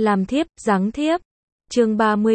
Làm thiếp, giáng thiếp. Chương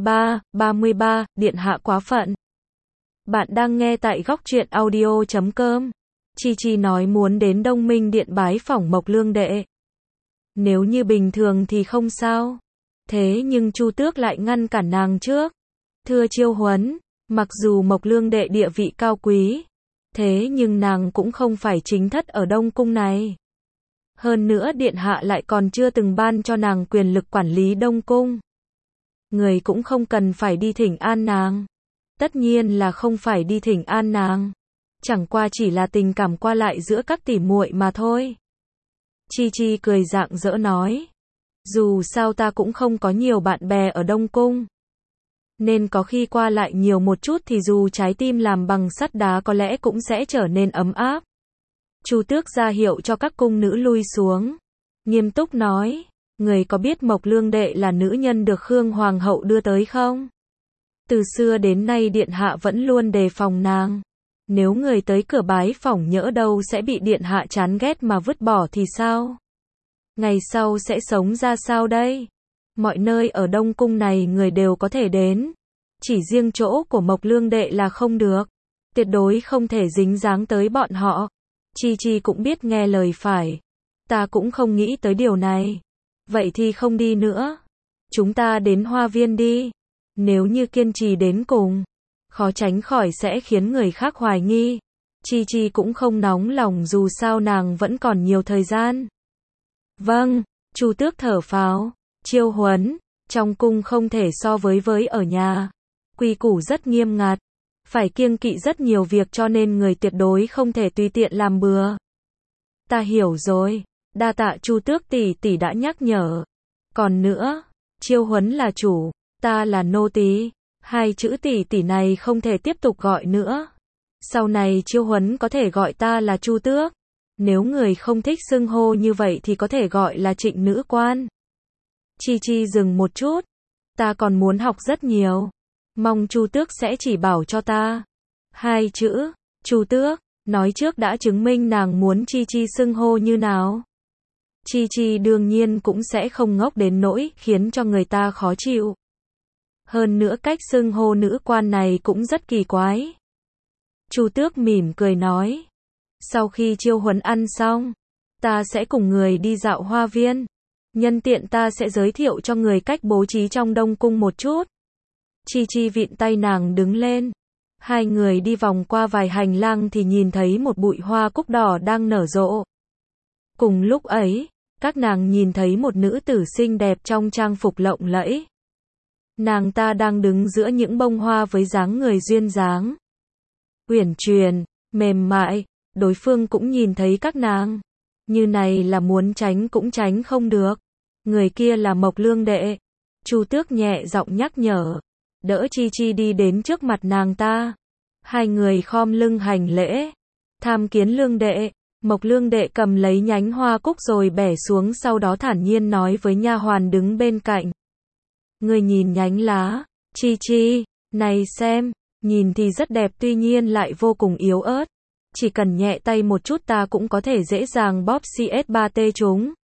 33, điện hạ quá phận. Bạn đang nghe tại góc truyện audio.com. Chi Chi nói muốn đến Đông Minh Điện bái phỏng Mộc Lương Đệ. Nếu như bình thường thì không sao. Thế nhưng Chu Tước lại ngăn cản nàng trước. Thưa Chiêu Huấn, mặc dù Mộc Lương Đệ địa vị cao quý, thế nhưng nàng cũng không phải chính thất ở Đông Cung này. Hơn nữa điện hạ lại còn chưa từng ban cho nàng quyền lực quản lý Đông Cung. Người cũng không cần phải đi thỉnh an nàng. Tất nhiên là không phải đi thỉnh an nàng. Chẳng qua chỉ là tình cảm qua lại giữa các tỷ muội mà thôi. Chi Chi cười rạng rỡ nói. Dù sao ta cũng không có nhiều bạn bè ở Đông Cung. Nên có khi qua lại nhiều một chút thì dù trái tim làm bằng sắt đá có lẽ cũng sẽ trở nên ấm áp. Chu Tước ra hiệu cho các cung nữ lui xuống. Nghiêm túc nói. Người có biết Mộc Lương Đệ là nữ nhân được Khương Hoàng hậu đưa tới không? Từ xưa đến nay điện hạ vẫn luôn đề phòng nàng. Nếu người tới cửa bái phỏng nhỡ đâu sẽ bị điện hạ chán ghét mà vứt bỏ thì sao? Ngày sau sẽ sống ra sao đây? Mọi nơi ở Đông Cung này người đều có thể đến. Chỉ riêng chỗ của Mộc Lương Đệ là không được. Tuyệt đối không thể dính dáng tới bọn họ. Chi Chi cũng biết nghe lời phải. Ta cũng không nghĩ tới điều này. Vậy thì không đi nữa. Chúng ta đến Hoa Viên đi. Nếu như kiên trì đến cùng, khó tránh khỏi sẽ khiến người khác hoài nghi. Chi Chi cũng không nóng lòng dù sao nàng vẫn còn nhiều thời gian. Vâng, Chu Tước thở phào. Chiêu Huấn, trong cung không thể so với ở nhà. Quy củ rất nghiêm ngặt. Phải kiêng kỵ rất nhiều việc cho nên người tuyệt đối không thể tùy tiện làm bừa. Ta hiểu rồi. Đa tạ Chu Tước tỷ tỷ đã nhắc nhở. Còn nữa, Chiêu Huấn là chủ, ta là nô tỳ. Hai chữ tỷ tỷ này không thể tiếp tục gọi nữa. Sau này Chiêu Huấn có thể gọi ta là Chu Tước. Nếu người không thích xưng hô như vậy thì có thể gọi là Trịnh nữ quan. Chi Chi dừng một chút. Ta còn muốn học rất nhiều. Mong Chu Tước sẽ chỉ bảo cho ta. Hai chữ, Chu Tước, nói trước đã chứng minh nàng muốn Chi Chi xưng hô như nào. Chi Chi đương nhiên cũng sẽ không ngốc đến nỗi khiến cho người ta khó chịu. Hơn nữa cách xưng hô nữ quan này cũng rất kỳ quái. Chu Tước mỉm cười nói. Sau khi Chiêu Huấn ăn xong, ta sẽ cùng người đi dạo Hoa Viên. Nhân tiện ta sẽ giới thiệu cho người cách bố trí trong Đông Cung một chút. Chi Chi vịn tay nàng đứng lên. Hai người đi vòng qua vài hành lang thì nhìn thấy một bụi hoa cúc đỏ đang nở rộ. Cùng lúc ấy, các nàng nhìn thấy một nữ tử xinh đẹp trong trang phục lộng lẫy. Nàng ta đang đứng giữa những bông hoa với dáng người duyên dáng. Uyển chuyển, mềm mại, đối phương cũng nhìn thấy các nàng. Như này là muốn tránh cũng tránh không được. Người kia là Mộc Lương Đệ. Chu Tước nhẹ giọng nhắc nhở. Đỡ Chi Chi đi đến trước mặt nàng ta. Hai người khom lưng hành lễ. Tham kiến Lương Đệ. Mộc Lương Đệ cầm lấy nhánh hoa cúc rồi bẻ xuống, sau đó thản nhiên nói với nha hoàn đứng bên cạnh. Người nhìn nhánh lá, Chi Chi, này xem, nhìn thì rất đẹp tuy nhiên lại vô cùng yếu ớt. Chỉ cần nhẹ tay một chút ta cũng có thể dễ dàng bóp CS3T chúng.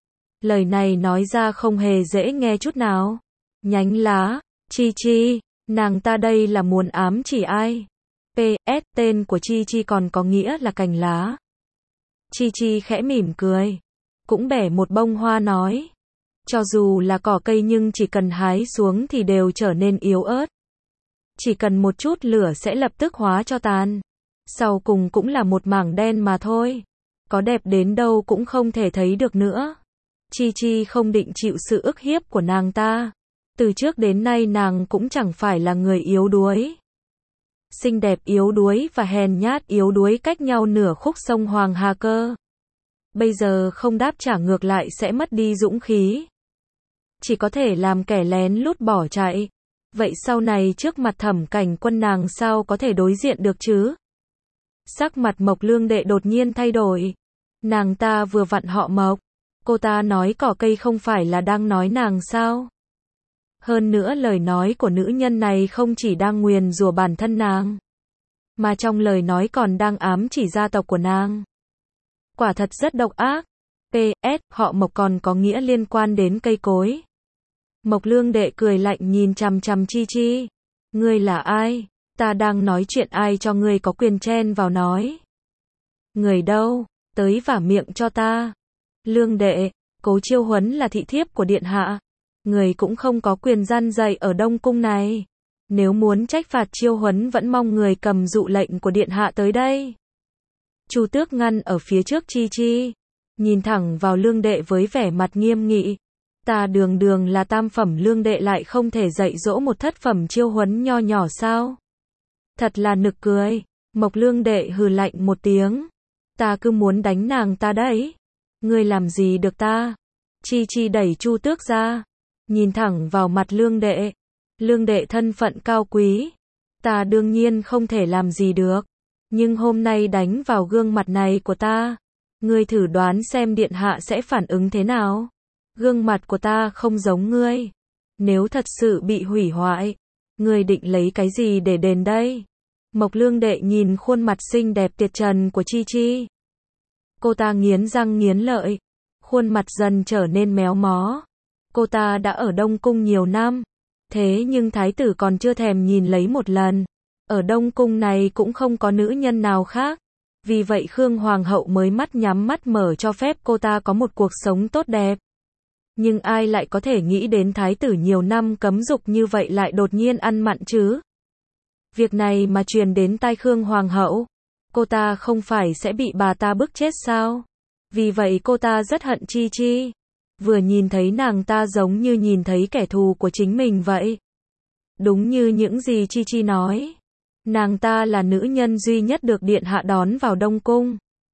Lời này nói ra không hề dễ nghe chút nào. Nhánh lá, Chi Chi, nàng ta đây là muốn ám chỉ ai? PS, tên của Chi Chi còn có nghĩa là cành lá. Chi Chi khẽ mỉm cười. Cũng bẻ một bông hoa nói. Cho dù là cỏ cây nhưng chỉ cần hái xuống thì đều trở nên yếu ớt. Chỉ cần một chút lửa sẽ lập tức hóa cho tàn. Sau cùng cũng là một mảng đen mà thôi. Có đẹp đến đâu cũng không thể thấy được nữa. Chi Chi không định chịu sự ức hiếp của nàng ta. Từ trước đến nay nàng cũng chẳng phải là người yếu đuối. Xinh đẹp yếu đuối và hèn nhát yếu đuối cách nhau nửa khúc sông Hoàng Hà cơ. Bây giờ không đáp trả ngược lại sẽ mất đi dũng khí. Chỉ có thể làm kẻ lén lút bỏ chạy. Vậy sau này trước mặt Thẩm Cảnh Quân nàng sao có thể đối diện được chứ? Sắc mặt Mộc Lương Đệ đột nhiên thay đổi. Nàng ta vừa vặn họ Mộc. Cô ta nói cỏ cây không phải là đang nói nàng sao? Hơn nữa lời nói của nữ nhân này không chỉ đang nguyền rủa bản thân nàng, mà trong lời nói còn đang ám chỉ gia tộc của nàng. Quả thật rất độc ác. PS, họ Mộc còn có nghĩa liên quan đến cây cối. Mộc Lương Đệ cười lạnh nhìn chằm chằm Chi Chi. Ngươi là ai? Ta đang nói chuyện, ai cho ngươi có quyền chen vào nói? Người đâu? Tới vả miệng cho ta. Lương Đệ, Cố Chiêu Huấn là thị thiếp của điện hạ. Người cũng không có quyền gian dạy ở Đông Cung này. Nếu muốn trách phạt Chiêu Huấn vẫn mong người cầm dụ lệnh của điện hạ tới đây. Chu Tước ngăn ở phía trước Chi Chi, nhìn thẳng vào Lương Đệ với vẻ mặt nghiêm nghị. Ta đường đường là tam phẩm Lương Đệ lại không thể dạy dỗ một thất phẩm Chiêu Huấn nho nhỏ sao? Thật là nực cười. Mộc Lương Đệ hừ lạnh một tiếng. Ta cứ muốn đánh nàng ta đấy. Ngươi làm gì được ta? Chi Chi đẩy Chu Tước ra, nhìn thẳng vào mặt Lương Đệ. Lương Đệ thân phận cao quý, ta đương nhiên không thể làm gì được. Nhưng hôm nay đánh vào gương mặt này của ta, ngươi thử đoán xem điện hạ sẽ phản ứng thế nào? Gương mặt của ta không giống ngươi. Nếu thật sự bị hủy hoại, ngươi định lấy cái gì để đền đây? Mộc Lương Đệ nhìn khuôn mặt xinh đẹp tuyệt trần của Chi Chi. Cô ta nghiến răng nghiến lợi, khuôn mặt dần trở nên méo mó. Cô ta đã ở Đông Cung nhiều năm, thế nhưng thái tử còn chưa thèm nhìn lấy một lần. Ở Đông Cung này cũng không có nữ nhân nào khác. Vì vậy Khương Hoàng hậu mới mắt nhắm mắt mở cho phép cô ta có một cuộc sống tốt đẹp. Nhưng ai lại có thể nghĩ đến thái tử nhiều năm cấm dục như vậy lại đột nhiên ăn mặn chứ? Việc này mà truyền đến tai Khương Hoàng hậu, cô ta không phải sẽ bị bà ta bức chết sao? Vì vậy cô ta rất hận Chi Chi. Vừa nhìn thấy nàng ta giống như nhìn thấy kẻ thù của chính mình vậy. Đúng như những gì Chi Chi nói. Nàng ta là nữ nhân duy nhất được điện hạ đón vào Đông Cung.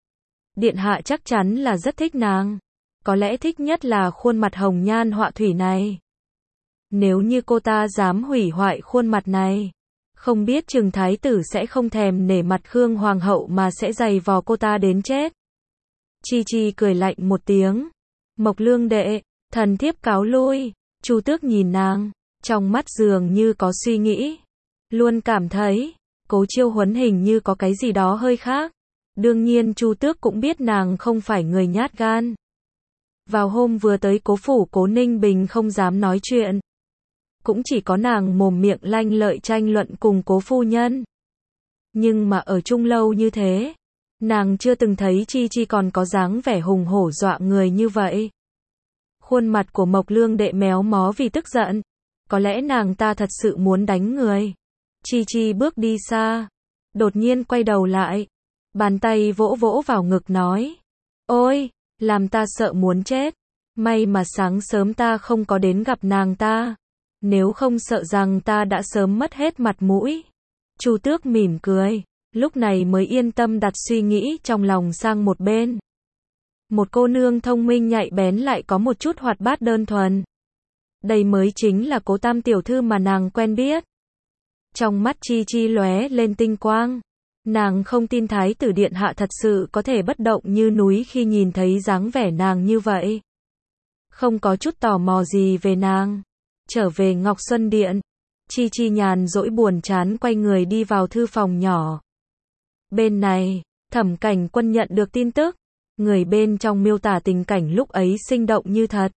Điện hạ chắc chắn là rất thích nàng. Có lẽ thích nhất là khuôn mặt hồng nhan họa thủy này. Nếu như cô ta dám hủy hoại khuôn mặt này, không biết chừng thái tử sẽ không thèm nể mặt Khương Hoàng hậu mà sẽ giày vò cô ta đến chết. Chi Chi cười lạnh một tiếng. Mộc Lương Đệ, thần thiếp cáo lui. Chu Tước nhìn nàng, trong mắt dường như có suy nghĩ. Luôn cảm thấy, Cố Chiêu Huấn hình như có cái gì đó hơi khác. Đương nhiên Chu Tước cũng biết nàng không phải người nhát gan. Vào hôm vừa tới Cố phủ Cố Ninh Bình không dám nói chuyện. Cũng chỉ có nàng mồm miệng lanh lợi tranh luận cùng Cố phu nhân. Nhưng mà ở chung lâu như thế, nàng chưa từng thấy Chi Chi còn có dáng vẻ hùng hổ dọa người như vậy. Khuôn mặt của Mộc Lương Đệ méo mó vì tức giận. Có lẽ nàng ta thật sự muốn đánh người. Chi Chi bước đi xa, đột nhiên quay đầu lại, bàn tay vỗ vỗ vào ngực nói. Ôi, làm ta sợ muốn chết. May mà sáng sớm ta không có đến gặp nàng ta. Nếu không sợ rằng ta đã sớm mất hết mặt mũi. Chu Tước mỉm cười, lúc này mới yên tâm đặt suy nghĩ trong lòng sang một bên. Một cô nương thông minh nhạy bén lại có một chút hoạt bát đơn thuần. Đây mới chính là Cố tam tiểu thư mà nàng quen biết. Trong mắt Chi Chi lóe lên tinh quang. Nàng không tin thái tử điện hạ thật sự có thể bất động như núi khi nhìn thấy dáng vẻ nàng như vậy. Không có chút tò mò gì về nàng. Trở về Ngọc Xuân Điện, Chi Chi nhàn rỗi buồn chán quay người đi vào thư phòng nhỏ. Bên này, Thẩm Cảnh Quân nhận được tin tức. Người bên trong miêu tả tình cảnh lúc ấy sinh động như thật.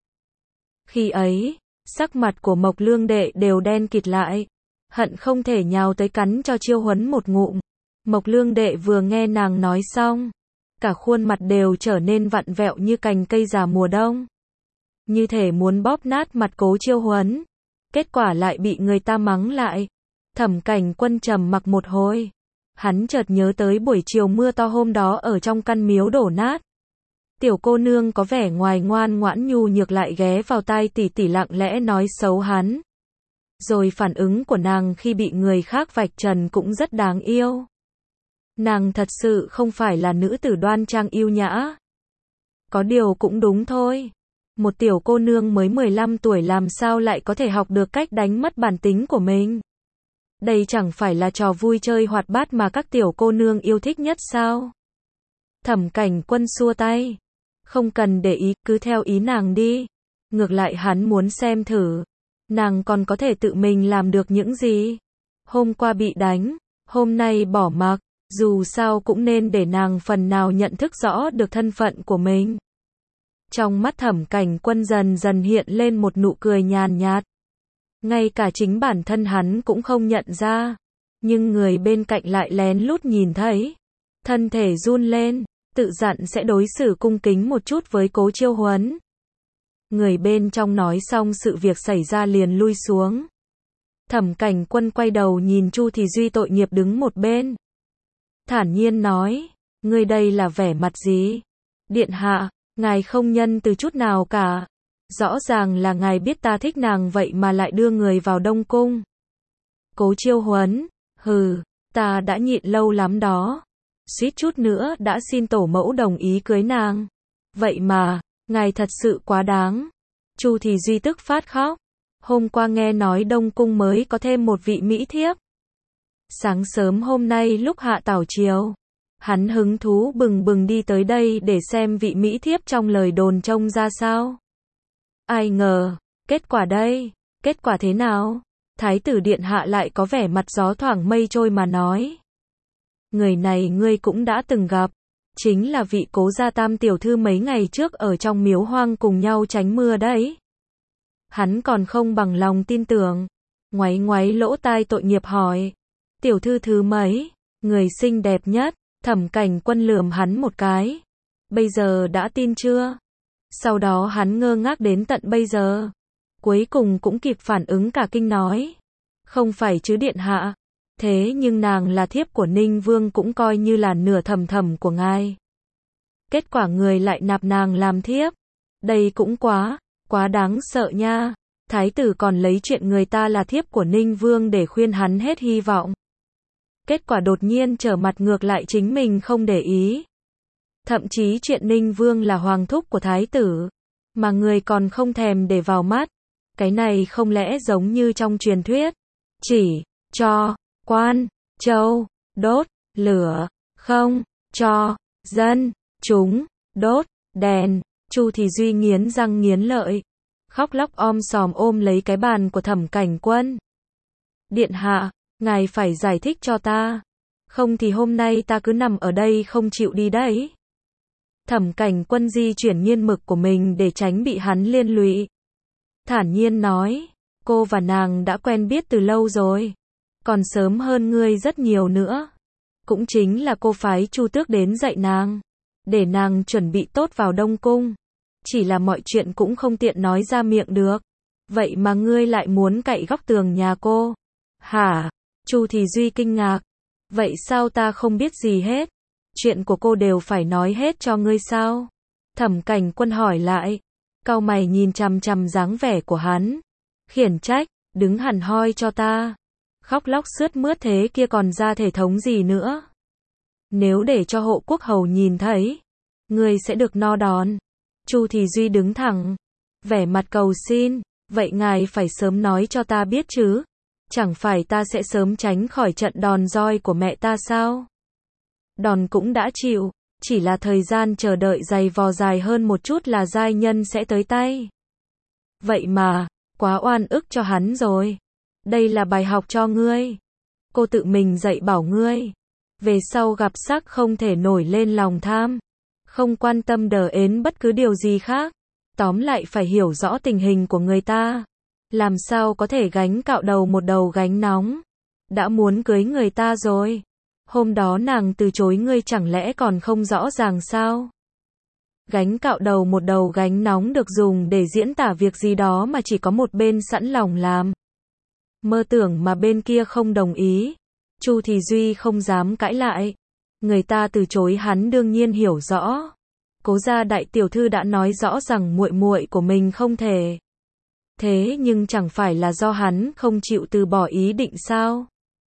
Khi ấy, sắc mặt của Mộc Lương Đệ đều đen kịt lại. Hận không thể nhào tới cắn cho Chiêu Huấn một ngụm. Mộc Lương Đệ vừa nghe nàng nói xong, cả khuôn mặt đều trở nên vặn vẹo như cành cây già mùa đông. Như thể muốn bóp nát mặt Cố Chiêu Huấn. Kết quả lại bị người ta mắng lại. Thẩm Cảnh Quân trầm mặc một hồi. Hắn chợt nhớ tới buổi chiều mưa to hôm đó ở trong căn miếu đổ nát. Tiểu cô nương có vẻ ngoài ngoan ngoãn nhu nhược lại ghé vào tai tỷ tỷ lặng lẽ nói xấu hắn. Rồi phản ứng của nàng khi bị người khác vạch trần cũng rất đáng yêu. Nàng thật sự không phải là nữ tử đoan trang yêu nhã. Có điều cũng đúng thôi. Một tiểu cô nương mới 15 tuổi làm sao lại có thể học được cách đánh mất bản tính của mình. Đây chẳng phải là trò vui chơi hoạt bát mà các tiểu cô nương yêu thích nhất sao? Thẩm Cảnh Quân xua tay. Không cần để ý, cứ theo ý nàng đi. Ngược lại hắn muốn xem thử. Nàng còn có thể tự mình làm được những gì? Hôm qua bị đánh, hôm nay bỏ mặc. Dù sao cũng nên để nàng phần nào nhận thức rõ được thân phận của mình. Trong mắt Thẩm Cảnh Quân dần dần hiện lên một nụ cười nhàn nhạt. Ngay cả chính bản thân hắn cũng không nhận ra. Nhưng người bên cạnh lại lén lút nhìn thấy. Thân thể run lên, tự dặn sẽ đối xử cung kính một chút với Cố Chiêu Huấn. Người bên trong nói xong sự việc xảy ra liền lui xuống. Thẩm Cảnh Quân quay đầu nhìn Chu Thì Duy tội nghiệp đứng một bên. Thản nhiên nói, ngươi đây là vẻ mặt gì? Điện hạ, ngài không nhân từ chút nào cả. Rõ ràng là ngài biết ta thích nàng vậy mà lại đưa người vào Đông Cung. Cố Chiêu Huấn, hừ, ta đã nhịn lâu lắm đó. Suýt chút nữa đã xin tổ mẫu đồng ý cưới nàng. Vậy mà, ngài thật sự quá đáng. Chu Thì Duy tức phát khóc. Hôm qua nghe nói Đông Cung mới có thêm một vị mỹ thiếp. Sáng sớm hôm nay lúc hạ tảo triều, hắn hứng thú bừng bừng đi tới đây để xem vị mỹ thiếp trong lời đồn trông ra sao. Ai ngờ, kết quả đây, kết quả thế nào? Thái tử điện hạ lại có vẻ mặt gió thoảng mây trôi mà nói. Người này ngươi cũng đã từng gặp, chính là vị Cố gia tam tiểu thư mấy ngày trước ở trong miếu hoang cùng nhau tránh mưa đấy. Hắn còn không bằng lòng tin tưởng, ngoáy ngoáy lỗ tai tội nghiệp hỏi. Tiểu thư thứ mấy? Người xinh đẹp nhất. Thẩm Cảnh Quân lườm hắn một cái. Bây giờ đã tin chưa? Sau đó hắn ngơ ngác đến tận bây giờ. Cuối cùng cũng kịp phản ứng cả kinh nói. Không phải chứ điện hạ. Thế nhưng nàng là thiếp của Ninh Vương cũng coi như là nửa thầm thầm của ngài. Kết quả người lại nạp nàng làm thiếp. Đây cũng quá đáng sợ nha. Thái tử còn lấy chuyện người ta là thiếp của Ninh Vương để khuyên hắn hết hy vọng. Kết quả đột nhiên trở mặt ngược lại chính mình không để ý. Thậm chí chuyện Ninh Vương là hoàng thúc của thái tử, mà người còn không thèm để vào mắt. Cái này không lẽ giống như trong truyền thuyết, chỉ cho quan châu đốt lửa, không cho dân chúng đốt đèn. Chu Thì Duy nghiến răng nghiến lợi, khóc lóc om sòm ôm lấy cái bàn của Thẩm Cảnh Quân. Điện hạ, ngài phải giải thích cho ta, không thì hôm nay ta cứ nằm ở đây không chịu đi đấy. Thẩm Cảnh Quân di chuyển nghiên mực của mình để tránh bị hắn liên lụy. Thản nhiên nói, cô và nàng đã quen biết từ lâu rồi, còn sớm hơn ngươi rất nhiều nữa. Cũng chính là cô phái Chu Tước đến dạy nàng, để nàng chuẩn bị tốt vào Đông Cung. Chỉ là mọi chuyện cũng không tiện nói ra miệng được. Vậy mà ngươi lại muốn cậy góc tường nhà cô. Hả? Chu Thì Duy kinh ngạc. Vậy sao ta không biết gì hết? Chuyện của cô đều phải nói hết cho ngươi sao? Thẩm Cảnh Quân hỏi lại. Cau mày nhìn chằm chằm dáng vẻ của hắn. Khiển trách, đứng hẳn hoi cho ta. Khóc lóc sướt mướt thế kia còn ra thể thống gì nữa? Nếu để cho hộ quốc hầu nhìn thấy, ngươi sẽ được no đòn. Chu Thì Duy đứng thẳng, vẻ mặt cầu xin. Vậy ngài phải sớm nói cho ta biết chứ? Chẳng phải ta sẽ sớm tránh khỏi trận đòn roi của mẹ ta sao? Đòn cũng đã chịu, chỉ là thời gian chờ đợi dày vò dài hơn một chút là giai nhân sẽ tới tay. Vậy mà, quá oan ức cho hắn rồi. Đây là bài học cho ngươi. Cô tự mình dạy bảo ngươi. Về sau gặp sắc không thể nổi lên lòng tham. Không quan tâm đờ ến bất cứ điều gì khác. Tóm lại phải hiểu rõ tình hình của người ta. Làm sao có thể gánh cạo đầu một đầu gánh nóng. Đã muốn cưới người ta rồi. Hôm đó nàng từ chối ngươi chẳng lẽ còn không rõ ràng sao? Gánh cạo đầu một đầu gánh nóng được dùng để diễn tả việc gì đó mà chỉ có một bên sẵn lòng làm. Mơ tưởng mà bên kia không đồng ý. Chu Thì Duy không dám cãi lại. Người ta từ chối hắn đương nhiên hiểu rõ. Cố gia đại tiểu thư đã nói rõ rằng muội muội của mình không thể. Thế nhưng chẳng phải là do hắn không chịu từ bỏ ý định sao?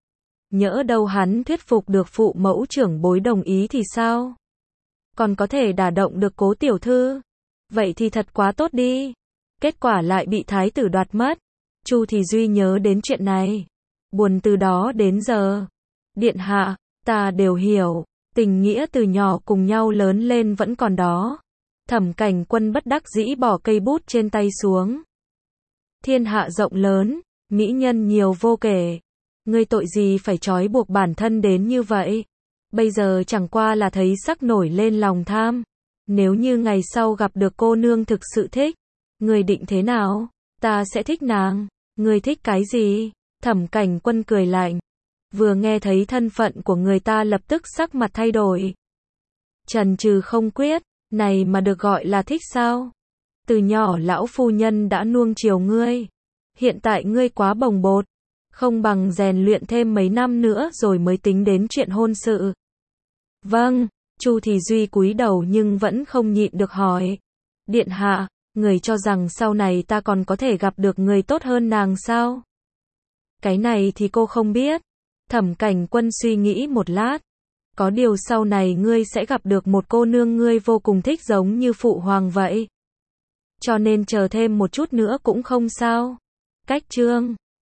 Nhỡ đâu hắn thuyết phục được phụ mẫu trưởng bối đồng ý thì sao? Còn có thể đả động được Cố tiểu thư. Vậy thì thật quá tốt đi. Kết quả lại bị thái tử đoạt mất. Chu Thì Duy nhớ đến chuyện này. Buồn từ đó đến giờ. Điện hạ, ta đều hiểu. Tình nghĩa từ nhỏ cùng nhau lớn lên vẫn còn đó. Thẩm Cảnh Quân bất đắc dĩ bỏ cây bút trên tay xuống. Thiên hạ rộng lớn, mỹ nhân nhiều vô kể. Ngươi tội gì phải trói buộc bản thân đến như vậy? Bây giờ chẳng qua là thấy sắc nổi lên lòng tham, Nếu như ngày sau gặp được cô nương thực sự thích, người định thế nào? Ta sẽ thích nàng. Người thích cái gì? Thẩm Cảnh Quân cười lạnh. Vừa nghe thấy thân phận của người ta lập tức sắc mặt thay đổi. Chần chừ không quyết, này mà được gọi là thích sao? Từ nhỏ lão phu nhân đã nuông chiều ngươi. Hiện tại ngươi quá bồng bột. Không bằng rèn luyện thêm mấy năm nữa rồi mới tính đến chuyện hôn sự. Vâng, Chu Thì Duy cúi đầu nhưng vẫn không nhịn được hỏi. Điện hạ, người cho rằng sau này ta còn có thể gặp được người tốt hơn nàng sao? Cái này thì cô không biết. Thẩm Cảnh Quân suy nghĩ một lát. Có điều sau này ngươi sẽ gặp được một cô nương ngươi vô cùng thích giống như phụ hoàng vậy. Cho nên chờ thêm một chút nữa cũng không sao. Cách chương